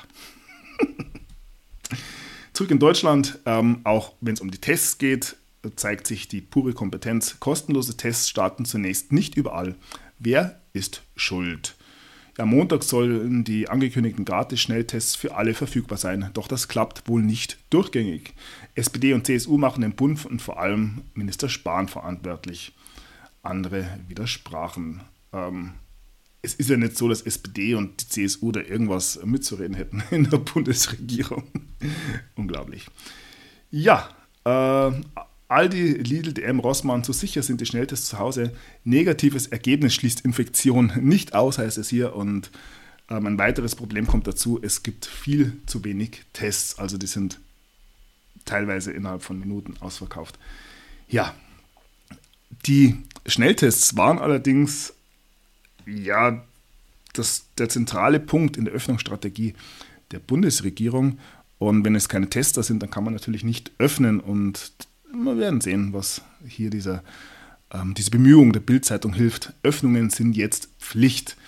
Zurück in Deutschland, auch wenn es um die Tests geht, zeigt sich die pure Kompetenz. Kostenlose Tests starten zunächst nicht überall. Wer ist schuld? Am Montag sollen die angekündigten Gratis-Schnelltests für alle verfügbar sein, doch das klappt wohl nicht durchgängig. SPD und CSU machen den Bund und vor allem Minister Spahn verantwortlich. andere widersprachen. Es ist ja nicht so, dass SPD und die CSU da irgendwas mitzureden hätten in der Bundesregierung. Unglaublich. Ja, Aldi, Lidl, DM, Rossmann, so sicher sind die Schnelltests zu Hause. Negatives Ergebnis schließt Infektion nicht aus, heißt es hier. Und ein weiteres Problem kommt dazu, es gibt viel zu wenig Tests. Also die sind teilweise innerhalb von Minuten ausverkauft. Ja, die Schnelltests waren allerdings der zentrale Punkt in der Öffnungsstrategie der Bundesregierung. Und wenn es keine Tester sind, dann kann man natürlich nicht öffnen. Und wir werden sehen, was hier diese Bemühung der Bild-Zeitung hilft. Öffnungen sind jetzt Pflicht.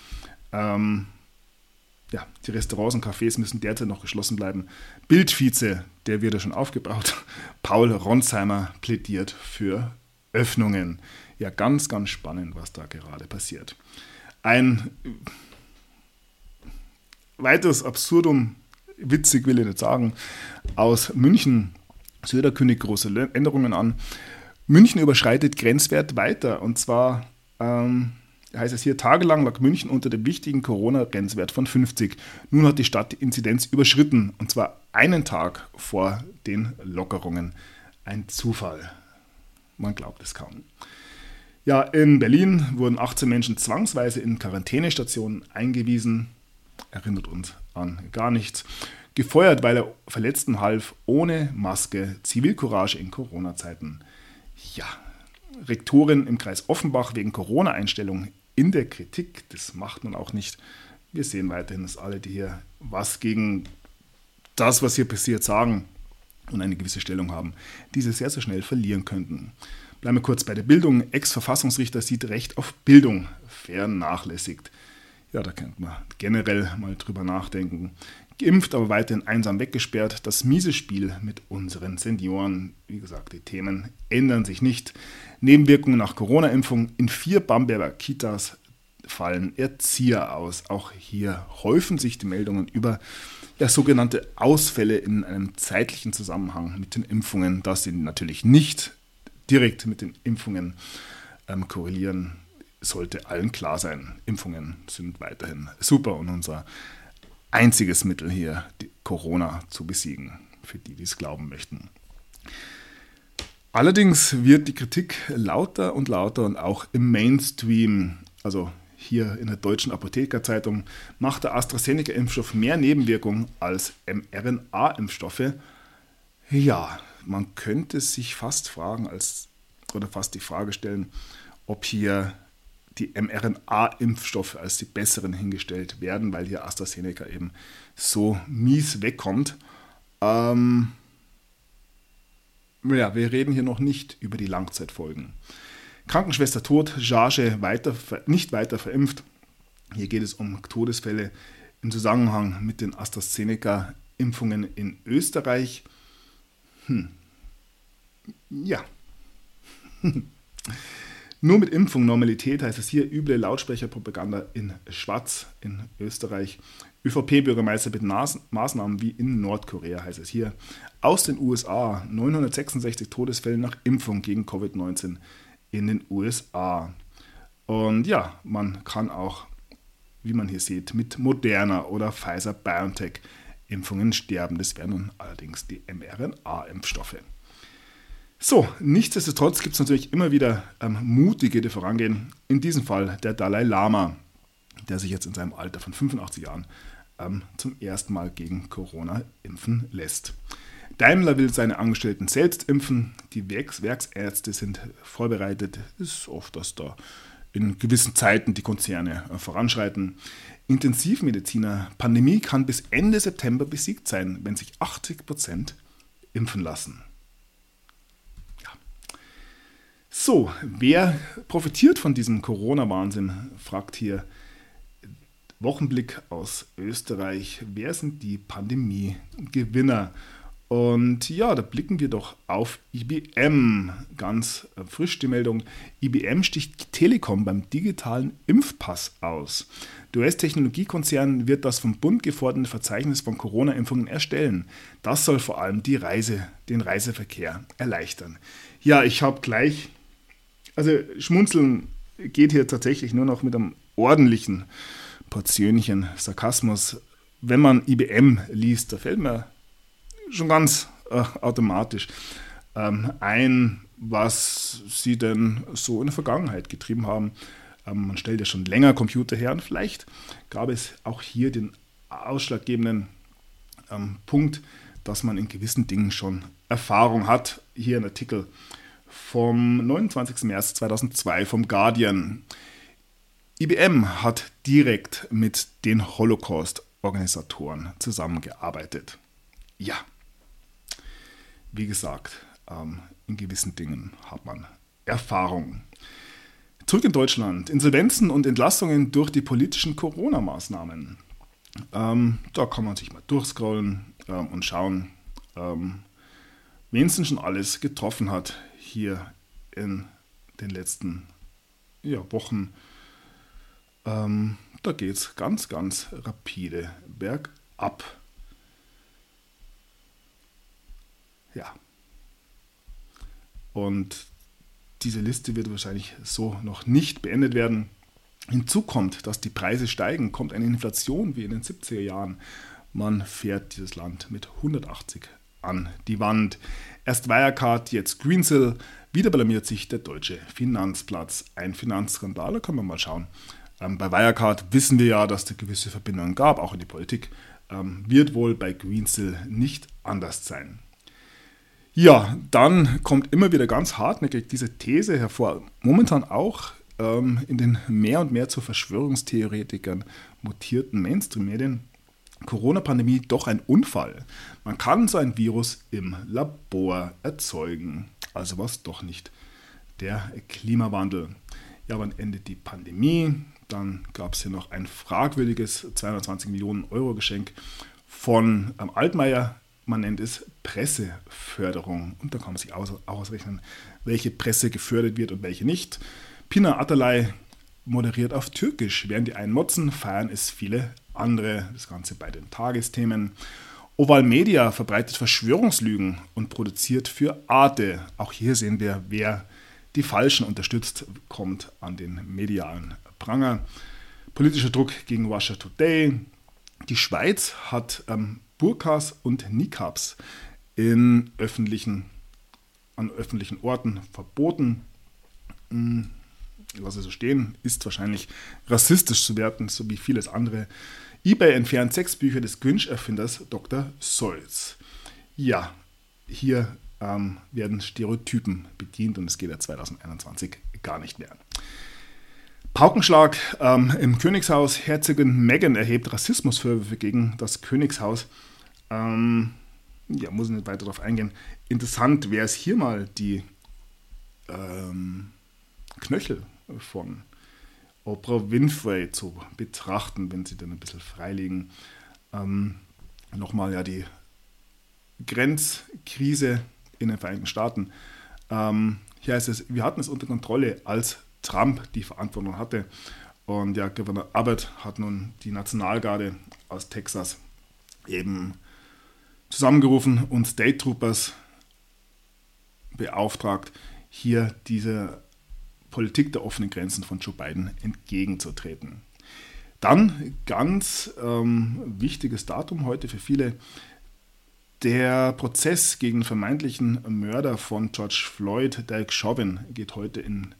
Die Restaurants und Cafés müssen derzeit noch geschlossen bleiben. Bild-Vize, der wird ja schon aufgebaut. Paul Ronsheimer plädiert für Öffnungen. Ja, ganz, ganz spannend, was da gerade passiert. Ein weiteres Absurdum, witzig will ich nicht sagen, aus München. Söder kündigt große Änderungen an. München überschreitet Grenzwert weiter. Und zwar heißt es hier, tagelang lag München unter dem wichtigen Corona-Grenzwert von 50. Nun hat die Stadt die Inzidenz überschritten. Und zwar einen Tag vor den Lockerungen. Ein Zufall. Man glaubt es kaum. Ja, in Berlin wurden 18 Menschen zwangsweise in Quarantänestationen eingewiesen. Erinnert uns an gar nichts. Gefeuert, weil er Verletzten half, ohne Maske. Zivilcourage in Corona-Zeiten. Ja, Rektorin im Kreis Offenbach wegen Corona-Einstellungen in der Kritik. Das macht man auch nicht. Wir sehen weiterhin, dass alle, die hier was gegen das, was hier passiert, sagen und eine gewisse Stellung haben, diese sehr, sehr schnell verlieren könnten. Bleiben wir kurz bei der Bildung. Ex-Verfassungsrichter sieht Recht auf Bildung vernachlässigt. Ja, da könnte man generell mal drüber nachdenken. Geimpft, aber weiterhin einsam weggesperrt. Das miese Spiel mit unseren Senioren. Wie gesagt, die Themen ändern sich nicht. Nebenwirkungen nach Corona-Impfung. In 4 Bamberger Kitas fallen Erzieher aus. Auch hier häufen sich die Meldungen über sogenannte Ausfälle in einem zeitlichen Zusammenhang mit den Impfungen. Das sie natürlich nicht direkt mit den Impfungen korrelieren, sollte allen klar sein. Impfungen sind weiterhin super und unser einziges Mittel hier, die Corona zu besiegen, für die, die es glauben möchten. Allerdings wird die Kritik lauter und lauter und auch im Mainstream, also hier in der Deutschen Apothekerzeitung, macht der AstraZeneca-Impfstoff mehr Nebenwirkungen als mRNA-Impfstoffe. Ja, man könnte sich fast fragen, fast die Frage stellen, ob hier die mRNA-Impfstoffe als die besseren hingestellt werden, weil hier AstraZeneca eben so mies wegkommt. Wir reden hier noch nicht über die Langzeitfolgen. Krankenschwester tot, Charge nicht weiter verimpft. Hier geht es um Todesfälle im Zusammenhang mit den AstraZeneca-Impfungen in Österreich. Ja. Nur mit Impfung Normalität heißt es hier, üble Lautsprecherpropaganda in Schwarz in Österreich. ÖVP-Bürgermeister mit Maßnahmen wie in Nordkorea heißt es hier. Aus den USA 966 Todesfälle nach Impfung gegen Covid-19 in den USA. Und ja, man kann auch, wie man hier sieht, mit Moderna oder Pfizer-BioNTech-Impfungen sterben. Das wären nun allerdings die mRNA-Impfstoffe. So, nichtsdestotrotz gibt es natürlich immer wieder mutige, die vorangehen. In diesem Fall der Dalai Lama, der sich jetzt in seinem Alter von 85 Jahren zum ersten Mal gegen Corona impfen lässt. Daimler will seine Angestellten selbst impfen. Die Werksärzte sind vorbereitet. Es ist oft, dass da in gewissen Zeiten die Konzerne voranschreiten. Intensivmediziner, Pandemie kann bis Ende September besiegt sein, wenn sich 80% impfen lassen. So, wer profitiert von diesem Corona-Wahnsinn, fragt hier Wochenblick aus Österreich. Wer sind die Pandemie-Gewinner? Und ja, da blicken wir doch auf IBM. Ganz frisch die Meldung. IBM sticht Telekom beim digitalen Impfpass aus. Der US-Technologiekonzern wird das vom Bund geforderte Verzeichnis von Corona-Impfungen erstellen. Das soll vor allem den Reiseverkehr erleichtern. Ja, ich habe gleich Also Schmunzeln geht hier tatsächlich nur noch mit einem ordentlichen Portionchen Sarkasmus. Wenn man IBM liest, da fällt mir schon ganz automatisch ein, was sie denn so in der Vergangenheit getrieben haben. Man stellt ja schon länger Computer her und vielleicht gab es auch hier den ausschlaggebenden Punkt, dass man in gewissen Dingen schon Erfahrung hat. Hier ein Artikel vom 29. März 2002 vom Guardian. IBM hat direkt mit den Holocaust-Organisatoren zusammengearbeitet. Ja, wie gesagt, in gewissen Dingen hat man Erfahrung. Zurück in Deutschland. Insolvenzen und Entlassungen durch die politischen Corona-Maßnahmen. Da kann man sich mal durchscrollen und schauen, wen es denn schon alles getroffen hat hier in den letzten Wochen. Da geht es ganz, ganz rapide bergab. Ja. Und diese Liste wird wahrscheinlich so noch nicht beendet werden. Hinzu kommt, dass die Preise steigen, kommt eine Inflation wie in den 70er Jahren. Man fährt dieses Land mit 180 an die Wand. Erst Wirecard, jetzt Greensill. Wieder blamiert sich der deutsche Finanzplatz. Ein Finanzskandal, da können wir mal schauen. Bei Wirecard wissen wir ja, dass es gewisse Verbindungen gab, auch in die Politik. Wird wohl bei Greensill nicht anders sein. Ja, dann kommt immer wieder ganz hartnäckig diese These hervor, momentan auch in den mehr und mehr zu Verschwörungstheoretikern mutierten Mainstream-Medien, Corona-Pandemie doch ein Unfall. Man kann so ein Virus im Labor erzeugen. Also was doch nicht der Klimawandel. Ja, wann endet die Pandemie? Dann gab es hier noch ein fragwürdiges 220 Millionen Euro Geschenk von Altmaier. Man nennt es Presseförderung. Und da kann man sich ausrechnen, welche Presse gefördert wird und welche nicht. Pina Atalay moderiert auf Türkisch. Während die einen motzen, feiern es viele andere. Das Ganze bei den Tagesthemen. Oval Media verbreitet Verschwörungslügen und produziert für Arte. Auch hier sehen wir, wer die Falschen unterstützt, kommt an den medialen Pranger. Politischer Druck gegen Russia Today. Die Schweiz hat Burkas und Nikabs an öffentlichen Orten verboten. Lasse so stehen, ist wahrscheinlich rassistisch zu werten, so wie vieles andere. eBay entfernt 6 Bücher des Grinch-Erfinders Dr. Seuss. Ja, hier werden Stereotypen bedient und es geht ja 2021 gar nicht mehr. Paukenschlag im Königshaus. Herzogin Meghan erhebt Rassismusvorwürfe gegen das Königshaus. Muss ich nicht weiter darauf eingehen. Interessant wäre es hier mal die Knöchel von Oprah Winfrey zu betrachten, wenn sie dann ein bisschen freilegen. Nochmal ja die Grenzkrise in den Vereinigten Staaten. Hier heißt es, wir hatten es unter Kontrolle, als Trump die Verantwortung hatte. Und ja, Gouverneur Abbott hat nun die Nationalgarde aus Texas eben zusammengerufen und State Troopers beauftragt, hier diese Politik der offenen Grenzen von Joe Biden entgegenzutreten. Dann ganz wichtiges Datum heute für viele. Der Prozess gegen den vermeintlichen Mörder von George Floyd, Derek Chauvin, geht heute in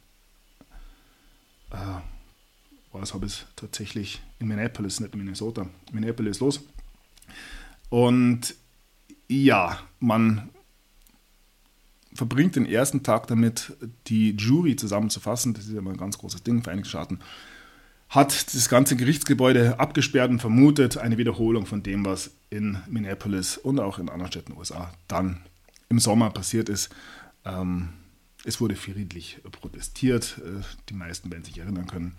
tatsächlich in Minneapolis, nicht in Minnesota, Minneapolis los. Und ja, man verbringt den ersten Tag damit, die Jury zusammenzufassen. Das ist ja mal ein ganz großes Ding, Vereinigte Staaten. Hat das ganze Gerichtsgebäude abgesperrt und vermutet eine Wiederholung von dem, was in Minneapolis und auch in anderen Städten der USA dann im Sommer passiert ist. Es wurde friedlich protestiert. Die meisten werden sich erinnern können.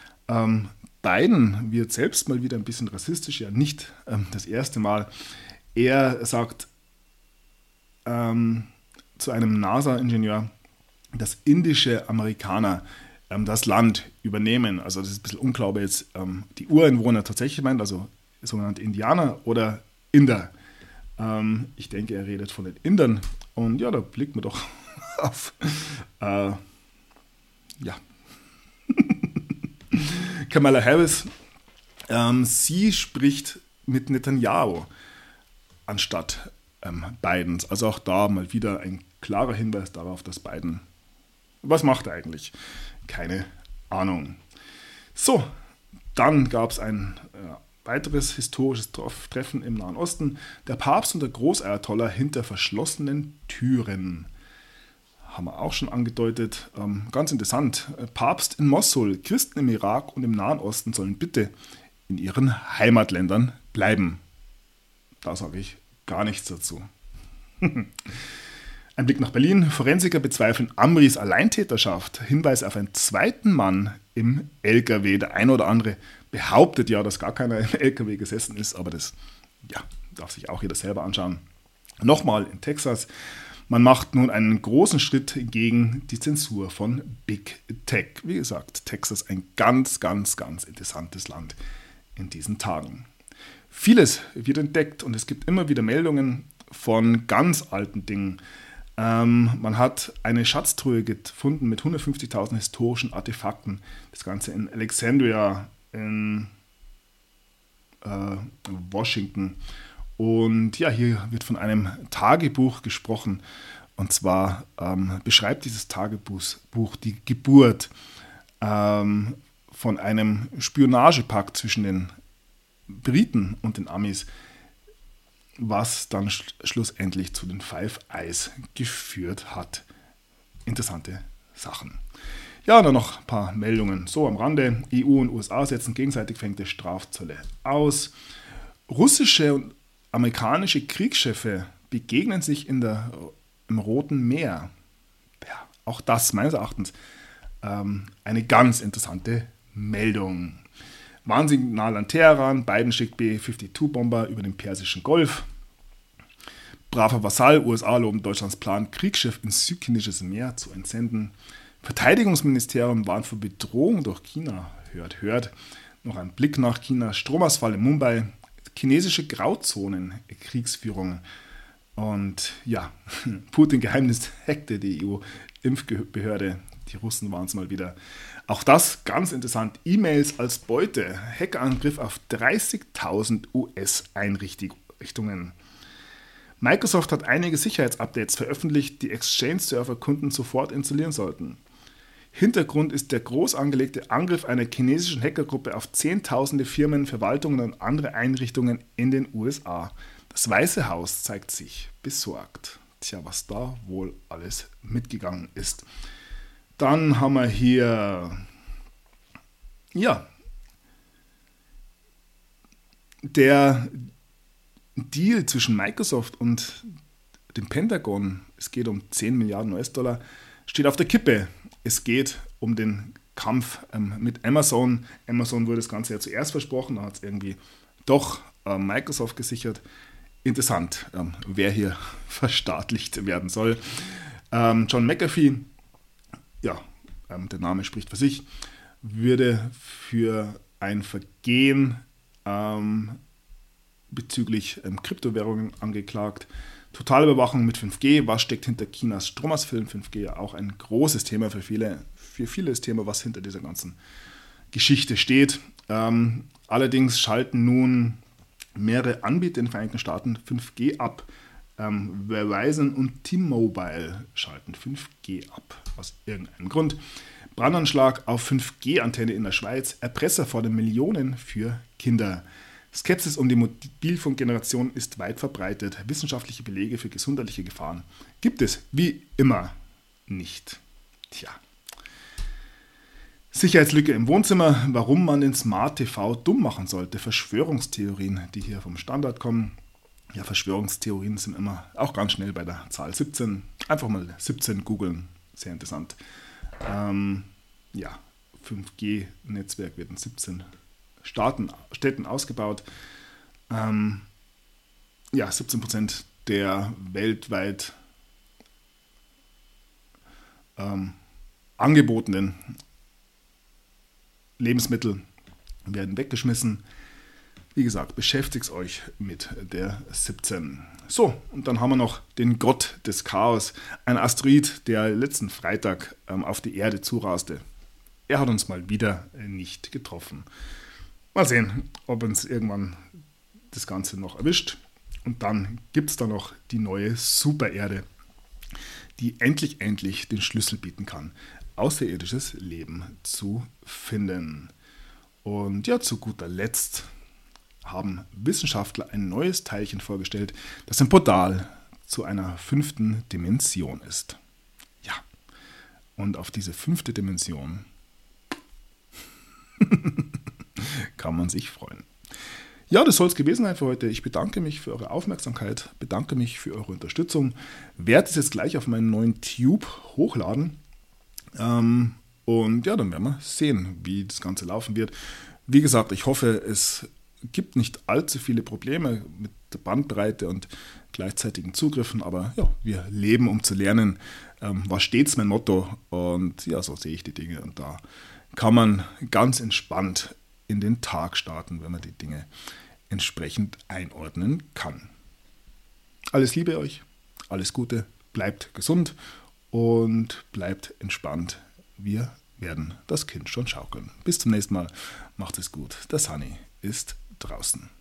Biden wird selbst mal wieder ein bisschen rassistisch, ja nicht das erste Mal. Er sagt zu einem NASA-Ingenieur, dass indische Amerikaner das Land übernehmen. Also das ist ein bisschen unklar, ob er jetzt die Ureinwohner tatsächlich meint, also sogenannte Indianer oder Inder. Ich denke, er redet von den Indern. Und ja, da blickt man doch auf ja, Kamala Harris, sie spricht mit Netanyahu anstatt Bidens. Also auch da mal wieder ein klarer Hinweis darauf, dass Biden, was macht er eigentlich? Keine Ahnung. So, dann gab es ein weiteres historisches Treffen im Nahen Osten. Der Papst und der Großayatollah hinter verschlossenen Türen. Haben wir auch schon angedeutet. Ganz interessant. Papst in Mossul, Christen im Irak und im Nahen Osten sollen bitte in ihren Heimatländern bleiben. Da sage ich gar nichts dazu. Ein Blick nach Berlin. Forensiker bezweifeln Amris Alleintäterschaft. Hinweis auf einen zweiten Mann im LKW. Der eine oder andere behauptet ja, dass gar keiner im LKW gesessen ist, aber das darf sich auch jeder selber anschauen. Nochmal in Texas. Man macht nun einen großen Schritt gegen die Zensur von Big Tech. Wie gesagt, Texas ein ganz, ganz, ganz interessantes Land in diesen Tagen. Vieles wird entdeckt und es gibt immer wieder Meldungen von ganz alten Dingen. Man hat eine Schatztruhe gefunden mit 150.000 historischen Artefakten. Das Ganze in Alexandria in Washington. Und ja, hier wird von einem Tagebuch gesprochen. Und zwar beschreibt dieses Tagebuch die Geburt von einem Spionagepakt zwischen den Briten und den Amis, was dann schlussendlich zu den Five Eyes geführt hat. Interessante Sachen. Ja, dann noch ein paar Meldungen. So am Rande. EU und USA setzen gegenseitig verhängte Strafzölle aus. Russische und amerikanische Kriegschiffe begegnen sich im Roten Meer. Ja, auch das meines Erachtens eine ganz interessante Meldung. Warnsignal an Teheran, Biden schickt B-52-Bomber über den Persischen Golf. Braver Vasall, USA loben Deutschlands Plan, Kriegsschiff ins südchinesische Meer zu entsenden. Verteidigungsministerium warnt vor Bedrohung durch China. Hört, hört. Noch ein Blick nach China. Stromausfall in Mumbai. Chinesische Grauzonen, Kriegsführung. Und ja, Putin-Geheimnis hackte die EU-Impfbehörde. Die Russen waren es mal wieder. Auch das ganz interessant. E-Mails als Beute. Hackerangriff auf 30.000 US-Einrichtungen. Microsoft hat einige Sicherheitsupdates veröffentlicht, die Exchange-Server-Kunden sofort installieren sollten. Hintergrund ist der groß angelegte Angriff einer chinesischen Hackergruppe auf Zehntausende Firmen, Verwaltungen und andere Einrichtungen in den USA. Das Weiße Haus zeigt sich besorgt. Tja, was da wohl alles mitgegangen ist. Dann haben wir hier, der Deal zwischen Microsoft und dem Pentagon, es geht um 10 Milliarden US-Dollar, steht auf der Kippe. Es geht um den Kampf mit Amazon. Amazon wurde das Ganze ja zuerst versprochen, da hat es irgendwie doch Microsoft gesichert. Interessant, wer hier verstaatlicht werden soll. John McAfee, der Name spricht für sich, würde für ein Vergehen bezüglich Kryptowährungen angeklagt. Totalüberwachung mit 5G, was steckt hinter Chinas Stromausfällen? 5G ja auch ein großes Thema für viele das Thema, was hinter dieser ganzen Geschichte steht. Allerdings schalten nun mehrere Anbieter in den Vereinigten Staaten 5G ab. Verizon und T-Mobile schalten 5G ab, aus irgendeinem Grund. Brandanschlag auf 5G-Antenne in der Schweiz, Erpresser fordern Millionen für Kinder. Skepsis um die Mobilfunkgeneration ist weit verbreitet. Wissenschaftliche Belege für gesundheitliche Gefahren gibt es wie immer nicht. Tja. Sicherheitslücke im Wohnzimmer, warum man den Smart TV dumm machen sollte. Verschwörungstheorien, die hier vom Standard kommen. Ja, Verschwörungstheorien sind immer auch ganz schnell bei der Zahl 17. Einfach mal 17 googeln, sehr interessant. 5G-Netzwerk wird in 17 Städten ausgebaut. 17% der weltweit angebotenen Lebensmittel werden weggeschmissen. Wie gesagt, beschäftigt euch mit der 17. So, und dann haben wir noch den Gott des Chaos, ein Asteroid, der letzten Freitag auf die Erde zuraste. Er hat uns mal wieder nicht getroffen. Mal sehen, ob uns irgendwann das Ganze noch erwischt. Und dann gibt es da noch die neue Supererde, die endlich den Schlüssel bieten kann, außerirdisches Leben zu finden. Und ja, zu guter Letzt haben Wissenschaftler ein neues Teilchen vorgestellt, das ein Portal zu einer 5. Dimension ist. Ja, und auf diese 5. Dimension kann man sich freuen. Ja, das soll es gewesen sein für heute. Ich bedanke mich für eure Aufmerksamkeit, bedanke mich für eure Unterstützung. Werde es jetzt gleich auf meinen neuen Tube hochladen. Und ja, dann werden wir sehen, wie das Ganze laufen wird. Wie gesagt, ich hoffe, es gibt nicht allzu viele Probleme mit der Bandbreite und gleichzeitigen Zugriffen, aber ja, wir leben, um zu lernen, war stets mein Motto und ja, so sehe ich die Dinge und da kann man ganz entspannt in den Tag starten, wenn man die Dinge entsprechend einordnen kann. Alles Liebe euch, alles Gute, bleibt gesund und bleibt entspannt. Wir werden das Kind schon schaukeln. Bis zum nächsten Mal, macht es gut. Der Sunny ist draußen.